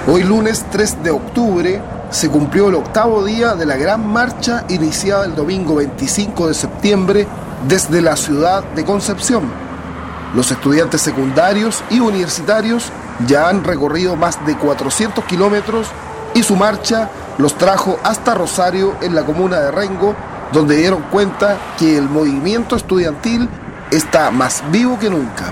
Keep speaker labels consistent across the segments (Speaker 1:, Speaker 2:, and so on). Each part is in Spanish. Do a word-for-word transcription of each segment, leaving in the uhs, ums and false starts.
Speaker 1: Hoy lunes tres de octubre se cumplió el octavo día de la gran marcha iniciada el domingo veinticinco de septiembre desde la ciudad de Concepción. Los estudiantes secundarios y universitarios ya han recorrido más de cuatrocientos kilómetros y su marcha los trajo hasta Rosario, en la comuna de Rengo, donde dieron cuenta que el movimiento estudiantil está más vivo que nunca.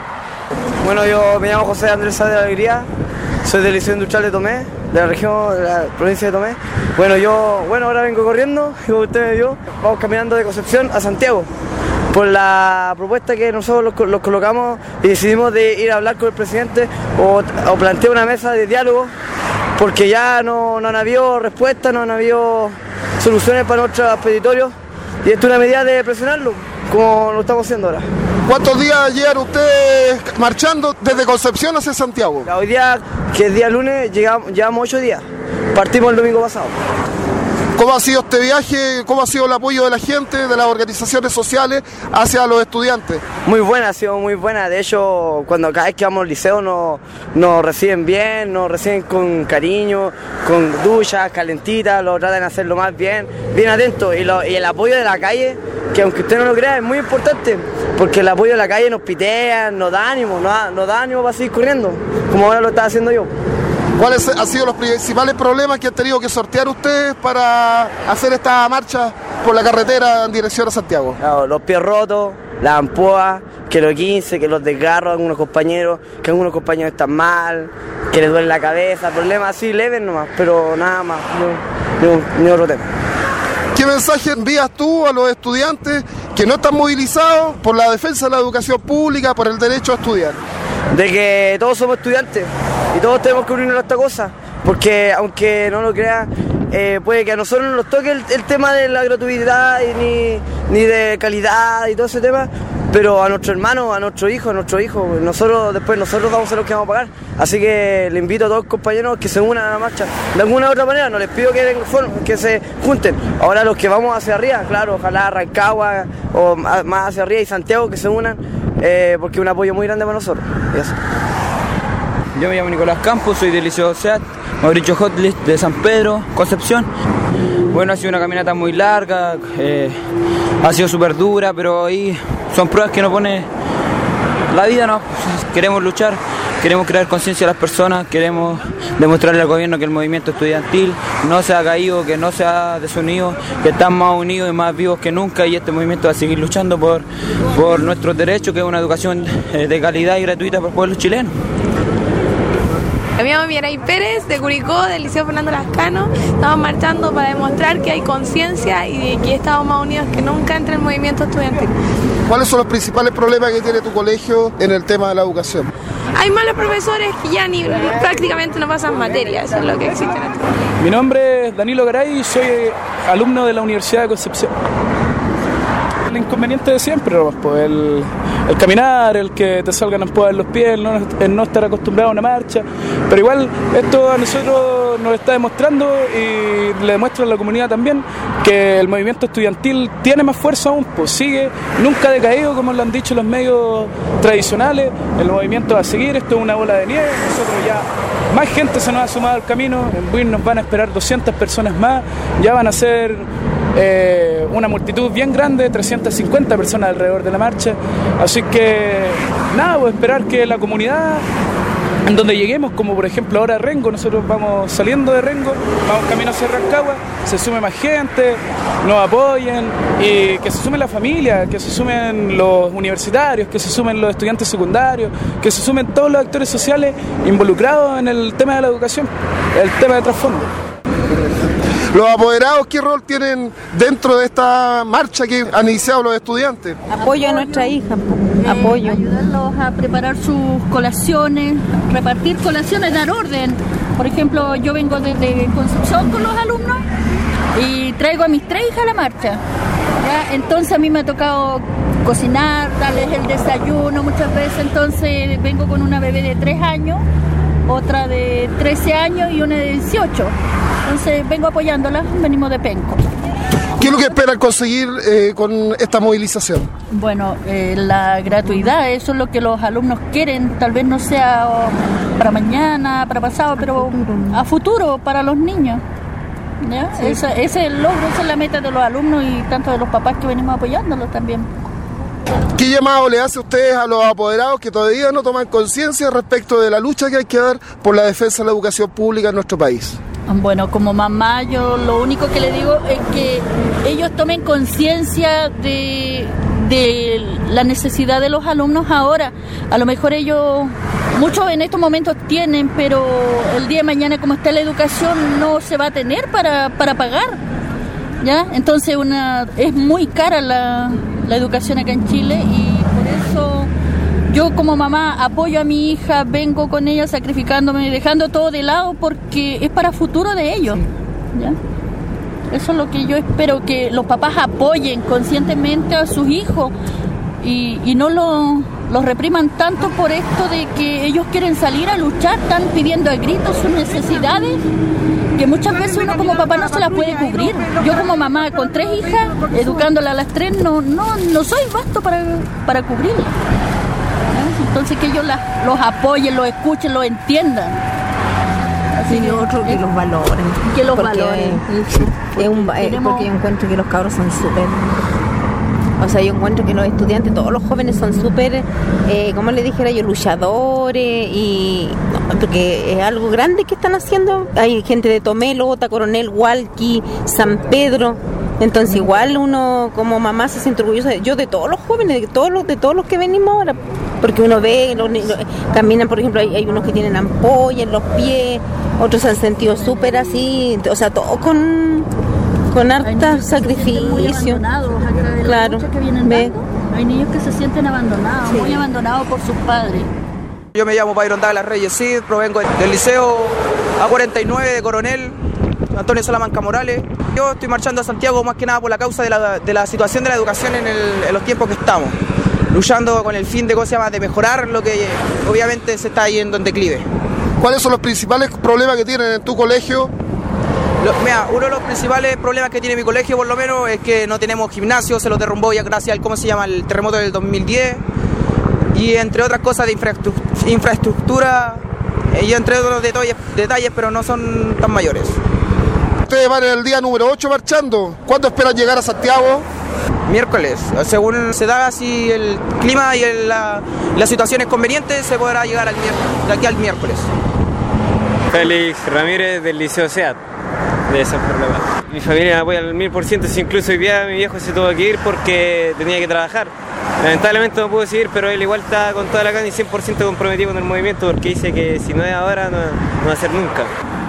Speaker 2: Bueno, yo me llamo José Andrés Sáenz de la Alegría, soy del Liceo Industrial de Tomé, de la región, de la provincia de Tomé. Bueno, yo, bueno, ahora vengo corriendo, como usted me vio, vamos caminando de Concepción a Santiago, por la propuesta que nosotros los, los colocamos y decidimos de ir a hablar con el presidente o, o plantear una mesa de diálogo, porque ya no, no han habido respuestas, no han habido soluciones para nuestros expeditorios, y esto es una medida de presionarlo, como lo estamos haciendo ahora.
Speaker 1: ¿Cuántos días llegan ustedes marchando desde Concepción hacia Santiago?
Speaker 2: Hoy día, que es día lunes, llegamos, llevamos ocho días. Partimos el domingo pasado.
Speaker 1: ¿Cómo ha sido este viaje? ¿Cómo ha sido el apoyo de la gente, de las organizaciones sociales hacia los estudiantes?
Speaker 2: Muy buena, ha sido muy buena. De hecho, cuando cada vez que vamos al liceo nos, nos reciben bien, nos reciben con cariño, con duchas, calentitas, lo tratan de hacerlo más bien, bien atentos. Y, lo, y el apoyo de la calle, que aunque usted no lo crea, es muy importante, porque el apoyo de la calle nos pitean, nos da ánimo, nos da, nos da ánimo para seguir corriendo, como ahora lo está haciendo yo.
Speaker 1: ¿Cuáles han sido los principales problemas que han tenido que sortear ustedes para hacer esta marcha por la carretera en dirección a Santiago?
Speaker 2: Claro, los pies rotos, las ampoas, que los quince, que los desgarros a algunos compañeros, que algunos compañeros están mal, que les duele la cabeza, problemas así leves nomás, pero nada más, ni, ni otro tema.
Speaker 1: ¿Qué mensaje envías tú a los estudiantes que no están movilizados por la defensa de la educación pública, por el derecho a estudiar?
Speaker 2: De que todos somos estudiantes y todos tenemos que unirnos a esta cosa, porque aunque no lo crean, eh, puede que a nosotros no nos toque el, el tema de la gratuidad y ni, ni de calidad y todo ese tema, pero a nuestro hermano, a nuestro hijo, a nuestro hijo, nosotros después nosotros vamos a ser los que vamos a pagar. Así que le invito a todos los compañeros que se unan a la marcha. De alguna u otra manera, no les pido que, que se junten. Ahora los que vamos hacia arriba, claro, ojalá Rancagua o más hacia arriba y Santiago que se unan, eh, porque es un apoyo muy grande para nosotros. Eso.
Speaker 3: Yo me llamo Nicolás Campos, soy del Liceo SEAT, Mauricio Hotlist de San Pedro, Concepción. Bueno, ha sido una caminata muy larga, eh, ha sido súper dura, pero ahí son pruebas que nos pone la vida, ¿no? Queremos luchar, queremos crear conciencia a las personas, queremos demostrarle al gobierno que el movimiento estudiantil no se ha caído, que no se ha desunido, que están más unidos y más vivos que nunca, y este movimiento va a seguir luchando por, por nuestros derechos, que es una educación de calidad y gratuita para el pueblo chileno.
Speaker 4: Me llamo Mirai Pérez, de Curicó, del Liceo Fernando Lascano. Estamos marchando para demostrar que hay conciencia y que estamos más unidos que nunca entre el movimiento estudiantil.
Speaker 1: ¿Cuáles son los principales problemas que tiene tu colegio en el tema de la educación?
Speaker 4: Hay malos profesores que ya ni prácticamente no pasan materias, eso es lo que existe en este colegio.
Speaker 5: Mi nombre es Danilo Garay y soy alumno de la Universidad de Concepción. El inconveniente de siempre, pues, el, el caminar, el que te salgan ampoas en los pies, el no, el no estar acostumbrado a una marcha, pero igual esto a nosotros nos está demostrando y le demuestra a la comunidad también que el movimiento estudiantil tiene más fuerza aún, pues sigue, nunca ha decaído como lo han dicho los medios tradicionales, el movimiento va a seguir, esto es una bola de nieve, nosotros ya, más gente se nos ha sumado al camino, en Buin nos van a esperar doscientas personas más, ya van a ser Eh, una multitud bien grande, trescientas cincuenta personas alrededor de la marcha, así que nada, pues esperar que la comunidad en donde lleguemos, como por ejemplo ahora Rengo, nosotros vamos saliendo de Rengo, vamos camino hacia Rancagua, se sume más gente, nos apoyen y que se sume la familia, que se sumen los universitarios, que se sumen los estudiantes secundarios, que se sumen todos los actores sociales involucrados en el tema de la educación, el tema de trasfondo.
Speaker 1: ¿Los apoderados qué rol tienen dentro de esta marcha que han iniciado los estudiantes?
Speaker 6: Apoyo a nuestra hija, apoyo. Ayudarlos a preparar sus colaciones, repartir colaciones, dar orden. Por ejemplo, yo vengo desde Concepción con los alumnos y traigo a mis tres hijas a la marcha. ¿Ya? Entonces a mí me ha tocado cocinar, darles el desayuno muchas veces, entonces vengo con una bebé de tres años, otra de trece años y una de dieciocho. Entonces vengo apoyándolas, venimos de Penco.
Speaker 1: ¿Qué es lo que esperan conseguir eh, con esta movilización?
Speaker 6: Bueno, eh, la gratuidad, eso es lo que los alumnos quieren, tal vez no sea para mañana, para pasado, pero a futuro para los niños. ¿Ya? Sí. Ese, ese es el logro, esa es la meta de los alumnos y tanto de los papás que venimos apoyándolos también.
Speaker 1: ¿Qué llamado le hace a ustedes a los apoderados que todavía no toman conciencia respecto de la lucha que hay que dar por la defensa de la educación pública en nuestro país?
Speaker 6: Bueno, como mamá yo lo único que le digo es que ellos tomen conciencia de, de la necesidad de los alumnos ahora. A lo mejor ellos, muchos en estos momentos tienen, pero el día de mañana como está la educación no se va a tener para, para pagar, ¿ya? Entonces una, es muy cara la, la educación acá en Chile y por eso yo como mamá apoyo a mi hija, vengo con ella sacrificándome, dejando todo de lado porque es para futuro de ellos, ¿ya? Eso es lo que yo espero, que los papás apoyen conscientemente a sus hijos y, y no lo, los repriman tanto por esto de que ellos quieren salir a luchar, están pidiendo a gritos sus necesidades que muchas veces uno como papá no se las puede cubrir. Yo como mamá con tres hijas, educándolas a las tres, no, no, no soy basto para, para cubrirlas. Entonces que ellos la, los apoyen, los escuchen, los entiendan. Así
Speaker 7: y otro que los valoren.
Speaker 6: Que los
Speaker 7: porque
Speaker 6: valoren.
Speaker 7: Es un, es porque yo encuentro que los cabros son súper... O sea, yo encuentro que los estudiantes, todos los jóvenes son súper, eh, como le dijera yo, luchadores y... No, porque es algo grande que están haciendo. Hay gente de Tomé, Lota, Coronel, Hualqui, San Pedro... Entonces igual uno como mamá se siente orgullosa de, yo de todos los jóvenes, de todos los, de todos los que venimos ahora, porque uno ve, los, los, caminan, por ejemplo, hay, hay unos que tienen ampolla en los pies, otros se han sentido súper así, o sea, todos con, con harta sacrificio. Claro,
Speaker 6: ve. Hay niños que se sienten abandonados, sí. Muy abandonados por sus padres.
Speaker 3: Yo me llamo Byron Douglas Reyes Cid, provengo del liceo A cuarenta y nueve de Coronel Antonio Salamanca Morales. Yo estoy marchando a Santiago más que nada por la causa de la, de la situación de la educación en, el, en los tiempos que estamos, luchando con el fin de, ¿cómo se llama?, de mejorar lo que obviamente se está yendo en declive.
Speaker 1: ¿Cuáles son los principales problemas que tienen en tu colegio?
Speaker 3: Lo, mira, uno de los principales problemas que tiene mi colegio, por lo menos, es que no tenemos gimnasio, se lo derrumbó ya gracias al, ¿cómo se llama?, el terremoto del dos mil diez, y entre otras cosas de infraestructura, infraestructura y entre otros detalles, detalles, pero no son tan mayores.
Speaker 1: Ustedes van en el día número ocho marchando. ¿Cuándo esperan llegar a Santiago?
Speaker 3: Miércoles. Según se da así el clima y el, la, la situación es conveniente, se podrá llegar al de aquí al miércoles.
Speaker 8: Félix Ramírez del Liceo SEAT de San Pedro. Mi familia me apoya al mil por ciento, si incluso hoy día mi viejo se tuvo que ir porque tenía que trabajar. Lamentablemente no pudo seguir, pero él igual está con toda la gana y cien por ciento comprometido con el movimiento porque dice que si no es ahora no, no va a ser nunca.